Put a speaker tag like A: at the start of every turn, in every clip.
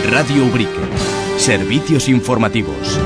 A: Radio Ubrique. Servicios informativos.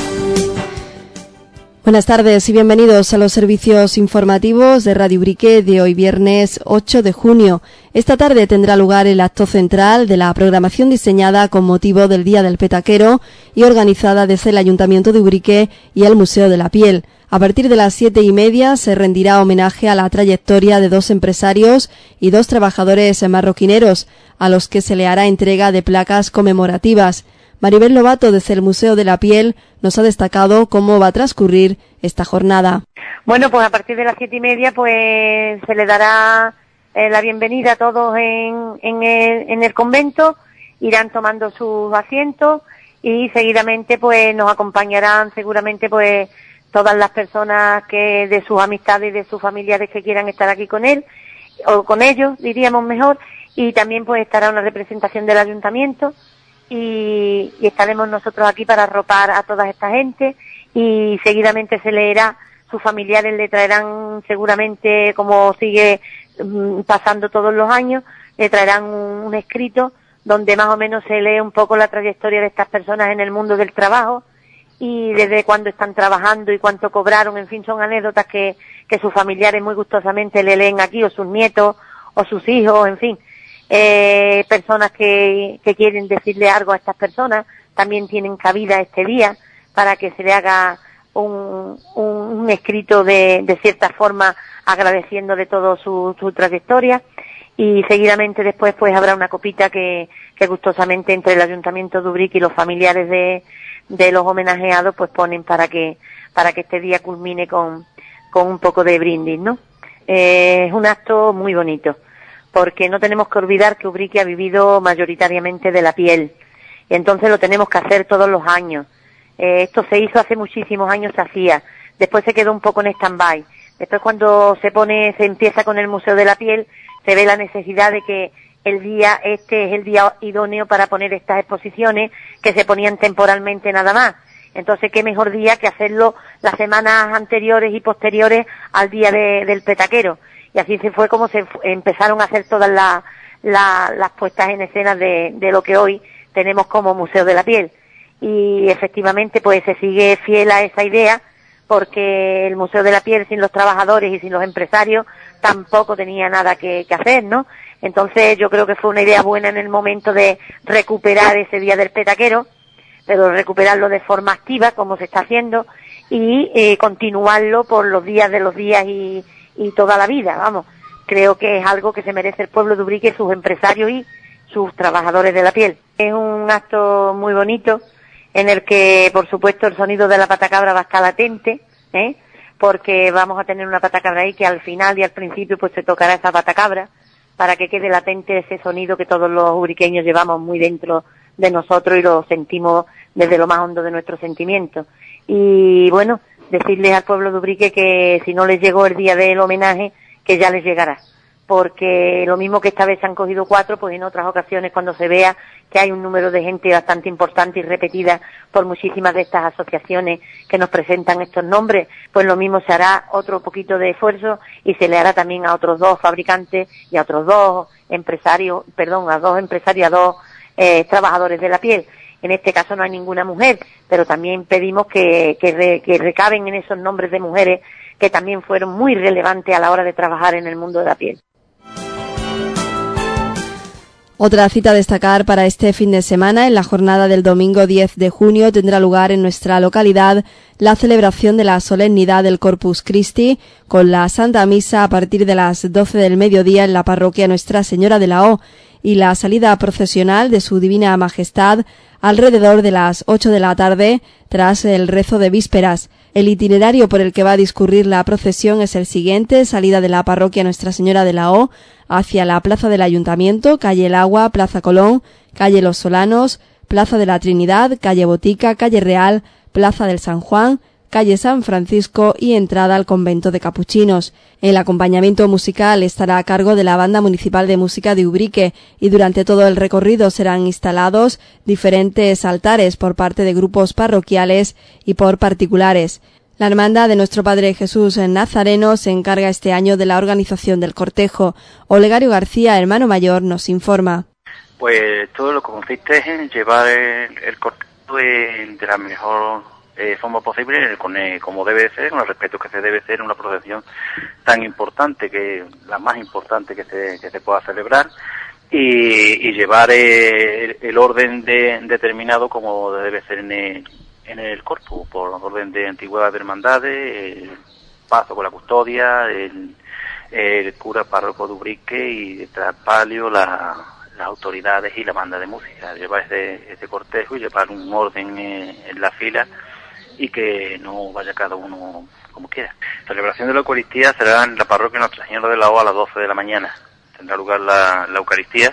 B: Buenas tardes y bienvenidos a los servicios informativos de Radio Ubrique de hoy viernes 8 de junio. Esta tarde tendrá lugar el acto central de la programación diseñada con motivo del Día del Petaquero y organizada desde el Ayuntamiento de Ubrique y el Museo de la Piel. A partir de las 7:30 se rendirá homenaje a la trayectoria de 2 empresarios y 2 trabajadores marroquineros, a los que se le hará entrega de placas conmemorativas. Maribel Lobato, desde el Museo de la Piel, nos ha destacado cómo va a transcurrir esta jornada.
C: Bueno, pues a partir de las 7:30 pues se le dará la bienvenida a todos en el convento, irán tomando sus asientos y seguidamente pues nos acompañarán seguramente pues todas las personas que de sus amistades y de sus familiares que quieran estar aquí con él, o con ellos, diríamos mejor, y también pues estará una representación del ayuntamiento y estaremos nosotros aquí para arropar a toda esta gente y seguidamente se leerá, sus familiares le traerán seguramente, como sigue pasando todos los años, le traerán un escrito donde más o menos se lee un poco la trayectoria de estas personas en el mundo del trabajo y desde cuándo están trabajando y cuánto cobraron, en fin, son anécdotas que sus familiares muy gustosamente le leen aquí, o sus nietos, o sus hijos, en fin, personas que quieren decirle algo a estas personas, también tienen cabida este día para que se le haga un escrito de cierta forma agradeciendo de todo su trayectoria y seguidamente después pues habrá una copita que gustosamente entre el Ayuntamiento de Ubrique y los familiares de los homenajeados pues ponen para que este día culmine con un poco de brindis, ¿no? Es un acto muy bonito, porque no tenemos que olvidar que Ubrique ha vivido mayoritariamente de la piel, y entonces lo tenemos que hacer todos los años. Esto se hizo hace muchísimos años, se hacía, después se quedó un poco en stand-by, después cuando se empieza con el Museo de la Piel, se ve la necesidad de que el día este es el día idóneo para poner estas exposiciones que se ponían temporalmente nada más. Entonces, qué mejor día que hacerlo las semanas anteriores y posteriores al día del petaquero. Y así se fue como se empezaron a hacer todas las puestas en escena de lo que hoy tenemos como Museo de la Piel. Y efectivamente, pues se sigue fiel a esa idea, porque el Museo de la Piel sin los trabajadores y sin los empresarios tampoco tenía nada que hacer, ¿no? Entonces yo creo que fue una idea buena en el momento de recuperar ese día del petaquero, pero recuperarlo de forma activa, como se está haciendo, y continuarlo por los días de los días y toda la vida, vamos. Creo que es algo que se merece el pueblo de Ubrique, sus empresarios y sus trabajadores de la piel. Es un acto muy bonito, en el que, por supuesto, el sonido de la patacabra va a estar latente, porque vamos a tener una patacabra ahí que al final y al principio pues se tocará esa patacabra, para que quede latente ese sonido que todos los ubriqueños llevamos muy dentro de nosotros y lo sentimos desde lo más hondo de nuestros sentimientos. Y bueno, decirles al pueblo de Ubrique que si no les llegó el día del homenaje, que ya les llegará. Porque lo mismo que esta vez se han cogido 4, pues en otras ocasiones cuando se vea que hay un número de gente bastante importante y repetida por muchísimas de estas asociaciones que nos presentan estos nombres, pues lo mismo se hará otro poquito de esfuerzo y se le hará también a otros 2 fabricantes y a otros 2 empresarios, a 2 trabajadores de la piel. En este caso no hay ninguna mujer, pero también pedimos que recaben en esos nombres de mujeres que también fueron muy relevantes a la hora de trabajar en el mundo de la piel.
B: Otra cita a destacar para este fin de semana, en la jornada del domingo 10 de junio, tendrá lugar en nuestra localidad la celebración de la solemnidad del Corpus Christi, con la Santa Misa a partir de las 12 del mediodía en la parroquia Nuestra Señora de la O, y la salida procesional de su Divina Majestad alrededor de las 8 de la tarde, tras el rezo de vísperas. El itinerario por el que va a discurrir la procesión es el siguiente: salida de la parroquia Nuestra Señora de la O hacia la plaza del Ayuntamiento, calle El Agua, plaza Colón, calle Los Solanos, plaza de la Trinidad, calle Botica, calle Real, plaza del San Juan, calle San Francisco y entrada al convento de Capuchinos. El acompañamiento musical estará a cargo de la Banda Municipal de Música de Ubrique y durante todo el recorrido serán instalados diferentes altares por parte de grupos parroquiales y por particulares. La Hermandad de Nuestro Padre Jesús Nazareno se encarga este año de la organización del cortejo. Olegario García, hermano mayor, nos informa.
D: Pues todo lo que consiste es en llevar el cortejo de la mejor forma posible, como debe ser, con el respeto que se debe ser en una procesión tan importante, que la más importante que se pueda celebrar, y llevar el orden determinado como debe ser en el corpus, por orden de antigüedad de hermandades, el paso con la custodia, el cura párroco de Ubrique y detrás palio, las autoridades y la banda de música. Llevar ese cortejo y llevar un orden en la fila y que no vaya cada uno como quiera. La celebración de la Eucaristía será en la parroquia Nuestra Señora de la O a las 12 de la mañana. Tendrá lugar la Eucaristía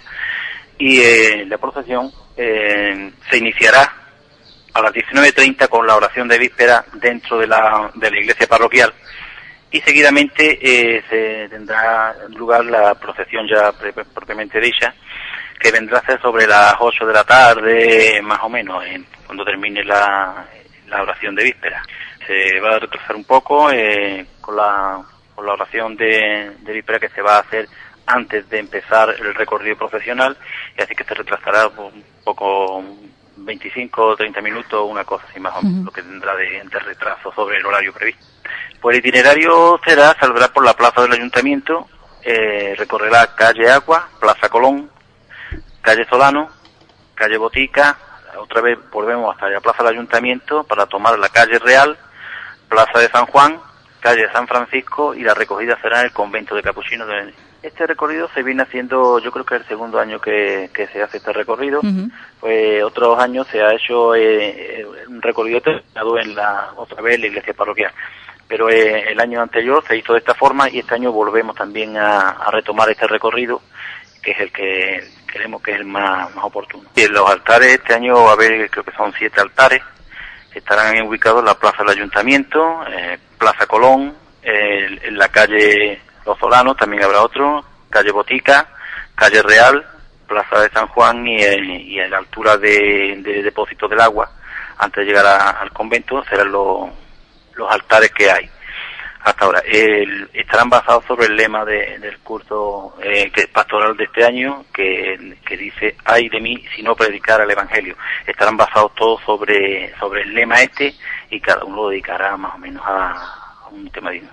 D: y la procesión se iniciará a las 19:30 con la oración de víspera dentro de la iglesia parroquial y seguidamente se tendrá lugar la procesión ya propiamente dicha, que vendrá a ser sobre las 8 de la tarde más o menos, cuando termine la oración de víspera. Se va a retrasar un poco con la oración de víspera que se va a hacer antes de empezar el recorrido procesional, y así que se retrasará un poco, 25 o 30 minutos, una cosa así más o menos, lo que tendrá de retraso sobre el horario previsto. Pues el itinerario saldrá por la plaza del Ayuntamiento, recorrerá calle Agua, Plaza Colón, calle Solano, calle Botica, otra vez volvemos hasta la plaza del Ayuntamiento para tomar la calle Real, plaza de San Juan, calle San Francisco, y la recogida será en el convento de Capuchinos de Benedicto. Este recorrido se viene haciendo, yo creo que es el segundo año que se hace este recorrido. Pues otros años se ha hecho un recorrido terminado otra vez en la iglesia parroquial. Pero el año anterior se hizo de esta forma y este año volvemos también a retomar este recorrido, que es el que creemos que es el más oportuno. Y en los altares este año va a haber, creo que son 7 altares, que estarán ubicados en la plaza del Ayuntamiento, Plaza Colón, en la calle Los Solanos también habrá otro, calle Botica, calle Real, plaza de San Juan y a la altura de depósito del agua, antes de llegar al convento, serán los altares que hay hasta ahora. Estarán basados sobre el lema del curso pastoral de este año, que dice: ay de mí si no predicara el Evangelio. Estarán basados todos sobre el lema y cada uno lo dedicará más o menos a un tema digno.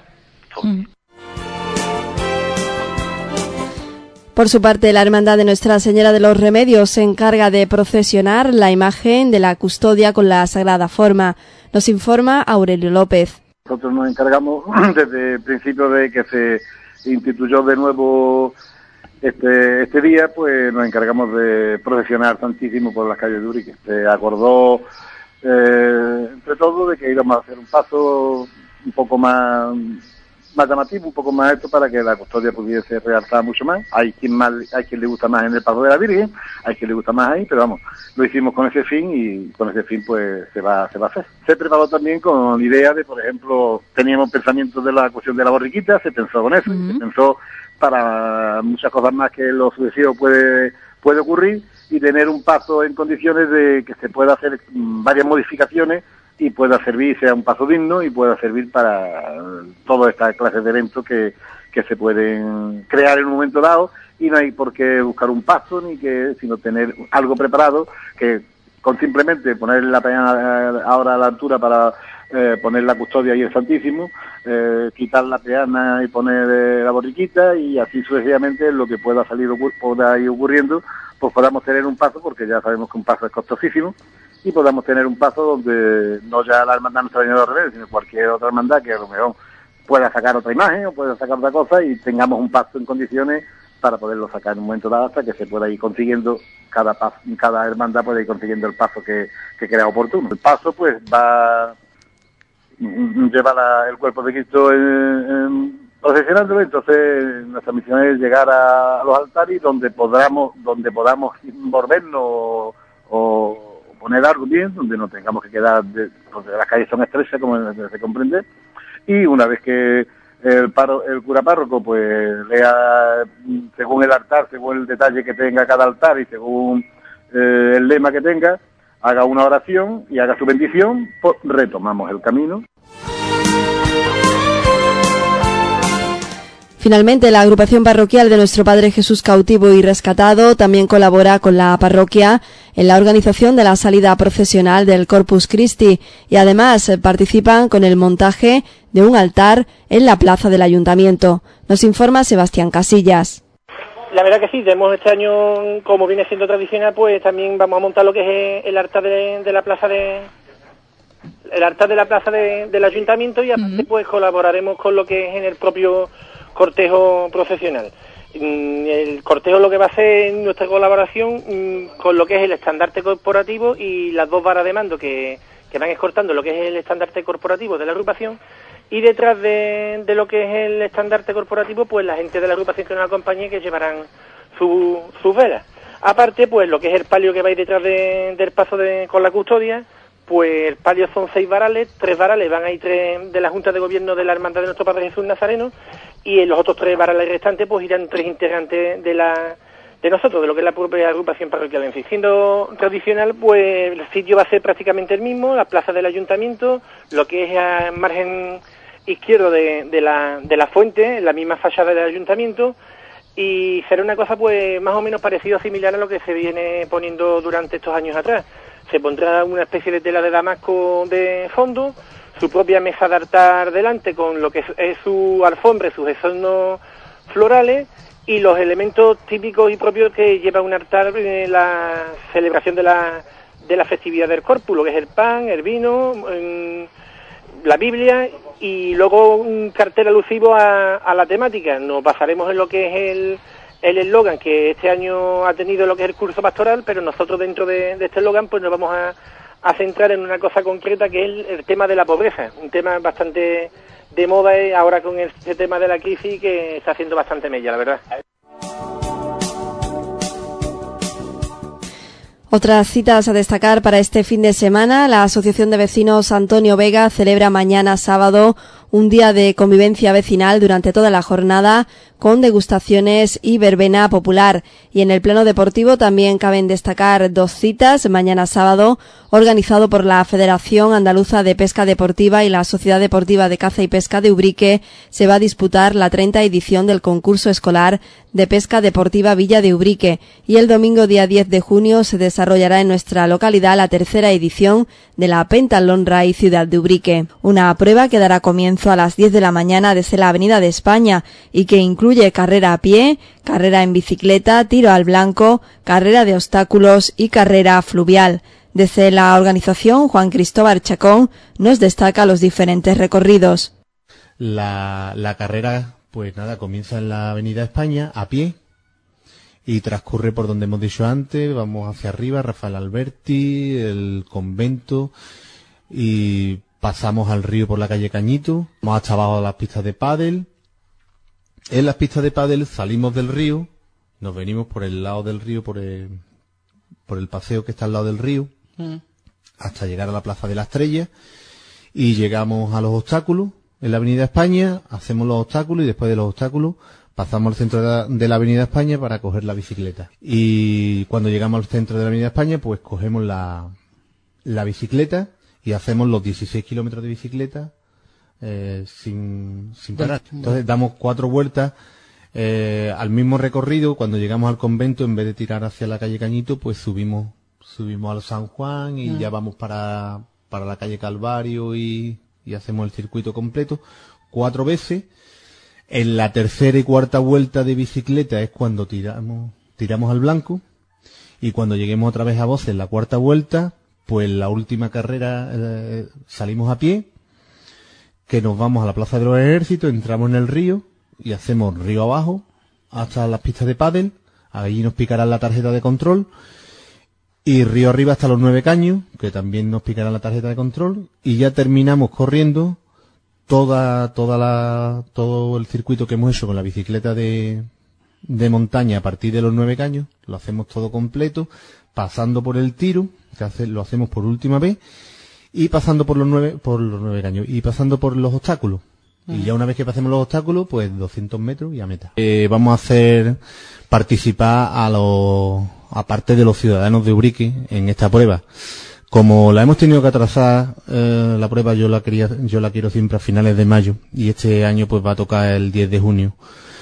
B: Por su parte, la Hermandad de Nuestra Señora de los Remedios se encarga de procesionar la imagen de la custodia con la Sagrada Forma. Nos informa Aurelio López.
E: Nosotros nos encargamos desde el principio de que se instituyó de nuevo este día, pues nos encargamos de procesionar Santísimo por las calles de Ubrique. Se acordó entre todos de que íbamos a hacer un paso un poco más llamativo, un poco más alto, para que la custodia pudiese realzar mucho más. Hay quien le gusta más en el paso de la Virgen, hay quien le gusta más ahí, pero vamos, lo hicimos con ese fin y con ese fin pues se va a hacer. Se preparó también con la idea de, por ejemplo, teníamos pensamientos de la cuestión de la borriquita, se pensó con eso, se pensó para muchas cosas más que lo sucesivo puede ocurrir, y tener un paso en condiciones de que se pueda hacer varias modificaciones y pueda servir, sea un paso digno y pueda servir para todas estas clases de eventos que se pueden crear en un momento dado, y no hay por qué buscar un paso sino tener algo preparado, que con simplemente poner la peana ahora a la altura para poner la custodia y el Santísimo, quitar la peana y poner la borriquita, y así sucesivamente lo que pueda ir ocurriendo, pues podamos tener un paso, porque ya sabemos que un paso es costosísimo, y podamos tener un paso donde no ya la hermandad Nuestra Señora de los Remedios, sino cualquier otra hermandad que a lo mejor pueda sacar otra imagen o pueda sacar otra cosa, y tengamos un paso en condiciones para poderlo sacar en un momento dado, hasta que se pueda ir consiguiendo cada hermandad puede ir consiguiendo el paso que crea oportuno. El paso pues lleva el cuerpo de Cristo procesionándolo. Entonces nuestra misión es llegar a los altares donde podamos volvernos o poner algo bien, donde no tengamos que quedar, donde las calles son estrechas, como se comprende, y una vez que el cura párroco pues lea según el altar, según el detalle que tenga cada altar y según el lema que tenga, haga una oración y haga su bendición, pues retomamos el camino.
B: Finalmente, la agrupación parroquial de Nuestro Padre Jesús Cautivo y Rescatado también colabora con la parroquia en la organización de la salida procesional del Corpus Christi y además participan con el montaje de un altar en la plaza del Ayuntamiento. Nos informa Sebastián Casillas.
F: La verdad que sí, tenemos este año, como viene siendo tradicional, pues también vamos a montar lo que es el altar de la plaza del Ayuntamiento y aparte pues colaboraremos con lo que es en el propio cortejo procesional. El cortejo lo que va a hacer nuestra colaboración con lo que es el estandarte corporativo y las dos varas de mando que van escoltando lo que es el estandarte corporativo de la agrupación, y detrás de lo que es el estandarte corporativo pues la gente de la agrupación que nos acompañe, que llevarán sus velas. Aparte pues lo que es el palio que va a ir detrás del paso con la custodia, pues el palio son 6 varales, 3 varales van a ir 3 de la Junta de Gobierno de la Hermandad de Nuestro Padre Jesús Nazareno, y en los otros 3 varales restantes pues irán 3 integrantes de nosotros, de lo que es la propia agrupación parroquial en sí. Siendo tradicional, pues el sitio va a ser prácticamente el mismo, la plaza del Ayuntamiento, lo que es al margen izquierdo de la fuente, la misma fachada del Ayuntamiento, y será una cosa pues más o menos parecida o similar a lo que se viene poniendo durante estos años atrás. Se pondrá una especie de tela de damasco de fondo, su propia mesa de altar delante con lo que es su alfombra, sus adornos florales y los elementos típicos y propios que lleva un altar en la celebración de la festividad del Corpus, lo que es el pan, el vino, la Biblia y luego un cartel alusivo a la temática. Nos basaremos en lo que es el eslogan que este año ha tenido lo que es el curso pastoral, pero nosotros dentro de este eslogan pues nos vamos a centrar en una cosa concreta que es el tema de la pobreza, un tema bastante de moda ahora con este tema de la crisis que está haciendo bastante mella, la verdad.
B: Otras citas a destacar para este fin de semana. La Asociación de Vecinos Antonio Vega celebra mañana sábado un día de convivencia vecinal durante toda la jornada con degustaciones y verbena popular. Y en el plano deportivo también caben destacar 2 citas. Mañana sábado, organizado por la Federación Andaluza de Pesca Deportiva y la Sociedad Deportiva de Caza y Pesca de Ubrique, se va a disputar la 30ª edición del concurso escolar de pesca deportiva Villa de Ubrique. Y el domingo día 10 de junio se desarrollará en nuestra localidad la 3ª edición de la Pentalón Ride Ciudad de Ubrique. Una prueba que dará comienzo a las 10 de la mañana desde la Avenida de España y que incluye carrera a pie, carrera en bicicleta, tiro al blanco, carrera de obstáculos y carrera fluvial. Desde la organización, Juan Cristóbal Chacón nos destaca los diferentes recorridos.
G: La carrera, pues nada, comienza en la Avenida España a pie y transcurre por donde hemos dicho antes, vamos hacia arriba, Rafael Alberti, el convento y pasamos al río por la calle Cañito, vamos hasta abajo a las pistas de pádel. En las pistas de pádel salimos del río, nos venimos por el lado del río, por el paseo que está al lado del río, hasta llegar a la Plaza de la Estrella y llegamos a los obstáculos en la Avenida España, hacemos los obstáculos y después de los obstáculos pasamos al centro de la Avenida España para coger la bicicleta. Y cuando llegamos al centro de la Avenida España, pues cogemos la bicicleta y hacemos los 16 kilómetros de bicicleta sin parar. Entonces damos 4 vueltas al mismo recorrido. Cuando llegamos al convento, en vez de tirar hacia la calle Cañito, pues subimos al San Juan y ya vamos para la calle Calvario y hacemos el circuito completo 4 veces. En la 3ª y 4ª vuelta de bicicleta es cuando tiramos al blanco, y cuando lleguemos otra vez a Voces en la 4ª vuelta, pues la última carrera salimos a pie, que nos vamos a la Plaza de los Ejércitos, entramos en el río y hacemos río abajo hasta las pistas de pádel, allí nos picarán la tarjeta de control, y río arriba hasta los 9 Caños, que también nos picarán la tarjeta de control, y ya terminamos corriendo todo el circuito que hemos hecho con la bicicleta de montaña a partir de los 9 Caños, lo hacemos todo completo, pasando por el tiro, que lo hacemos por última vez, y pasando por los 9 Caños, y pasando por los obstáculos. Y ya una vez que pasemos los obstáculos, pues 200 metros y a meta. Vamos a hacer participar aparte de los ciudadanos de Ubrique en esta prueba. Como la hemos tenido que atrasar, la prueba yo la quiero siempre a finales de mayo, y este año pues va a tocar el 10 de junio.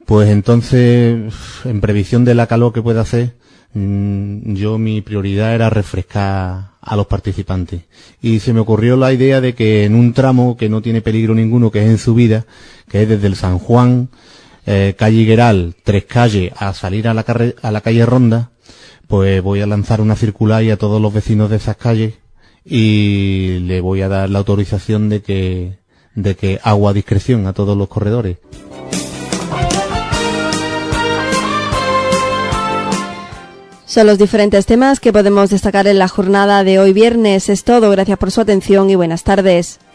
G: Pues entonces, en previsión de la calor que puede hacer, mi prioridad era refrescar a los participantes. Y se me ocurrió la idea de que en un tramo que no tiene peligro ninguno, que es en subida, que es desde el San Juan, calle Higueral, 3 calles, a salir a la calle Ronda, pues voy a lanzar una circular y a todos los vecinos de esas calles y le voy a dar la autorización de que hago a discreción a todos los corredores.
B: Son los diferentes temas que podemos destacar en la jornada de hoy viernes. Es todo. Gracias por su atención y buenas tardes.